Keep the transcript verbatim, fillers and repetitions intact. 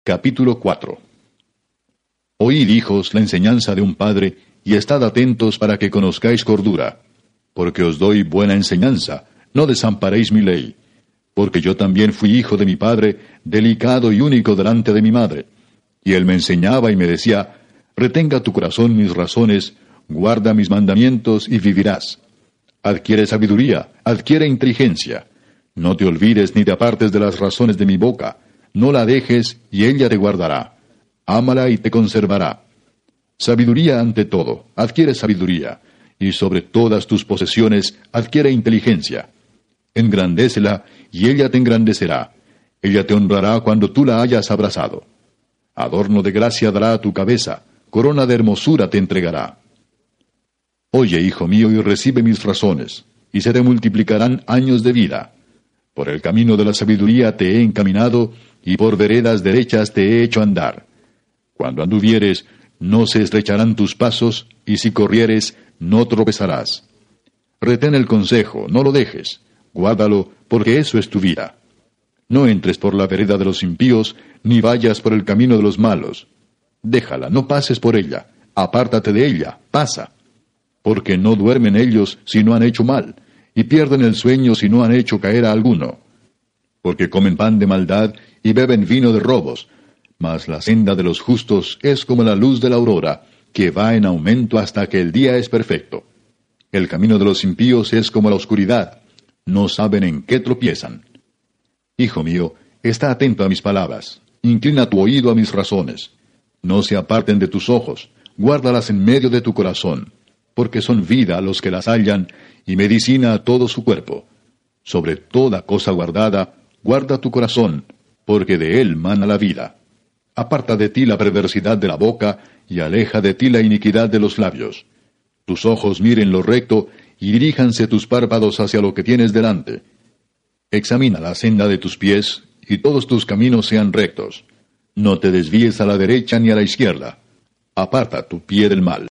Capítulo cuatro. Oíd, hijos, la enseñanza de un padre, y estad atentos para que conozcáis cordura. Porque os doy buena enseñanza, no desamparéis mi ley. Porque yo también fui hijo de mi padre, delicado y único delante de mi madre. Y él me enseñaba y me decía, retenga tu corazón mis razones, guarda mis mandamientos y vivirás. Adquiere sabiduría, adquiere inteligencia. No te olvides ni te apartes de las razones de mi boca. No la dejes, y ella te guardará. Ámala y te conservará. Sabiduría ante todo, adquiere sabiduría, y sobre todas tus posesiones adquiere inteligencia. Engrandécela, y ella te engrandecerá. Ella te honrará cuando tú la hayas abrazado. Adorno de gracia dará a tu cabeza, corona de hermosura te entregará. Oye, hijo mío, y recibe mis razones, y se te multiplicarán años de vida. Por el camino de la sabiduría te he encaminado, y por veredas derechas te he hecho andar. Cuando anduvieres, no se estrecharán tus pasos, y si corrieres, no tropezarás. Retén el consejo, no lo dejes, guárdalo, porque eso es tu vida. No entres por la vereda de los impíos, ni vayas por el camino de los malos. Déjala, no pases por ella, apártate de ella, pasa. Porque no duermen ellos si no han hecho mal, y pierden el sueño si no han hecho caer a alguno. Porque comen pan de maldad y beben vino de robos, mas la senda de los justos es como la luz de la aurora, que va en aumento hasta que el día es perfecto. El camino de los impíos es como la oscuridad, no saben en qué tropiezan. Hijo mío, está atento a mis palabras, inclina tu oído a mis razones. No se aparten de tus ojos, guárdalas en medio de tu corazón, porque son vida a los que las hallan, y medicina a todo su cuerpo. Sobre toda cosa guardada, guarda tu corazón, porque de él mana la vida. Aparta de ti la perversidad de la boca, y aleja de ti la iniquidad de los labios. Tus ojos miren lo recto, y diríjanse tus párpados hacia lo que tienes delante. Examina la senda de tus pies, y todos tus caminos sean rectos. No te desvíes a la derecha ni a la izquierda. Aparta tu pie del mal.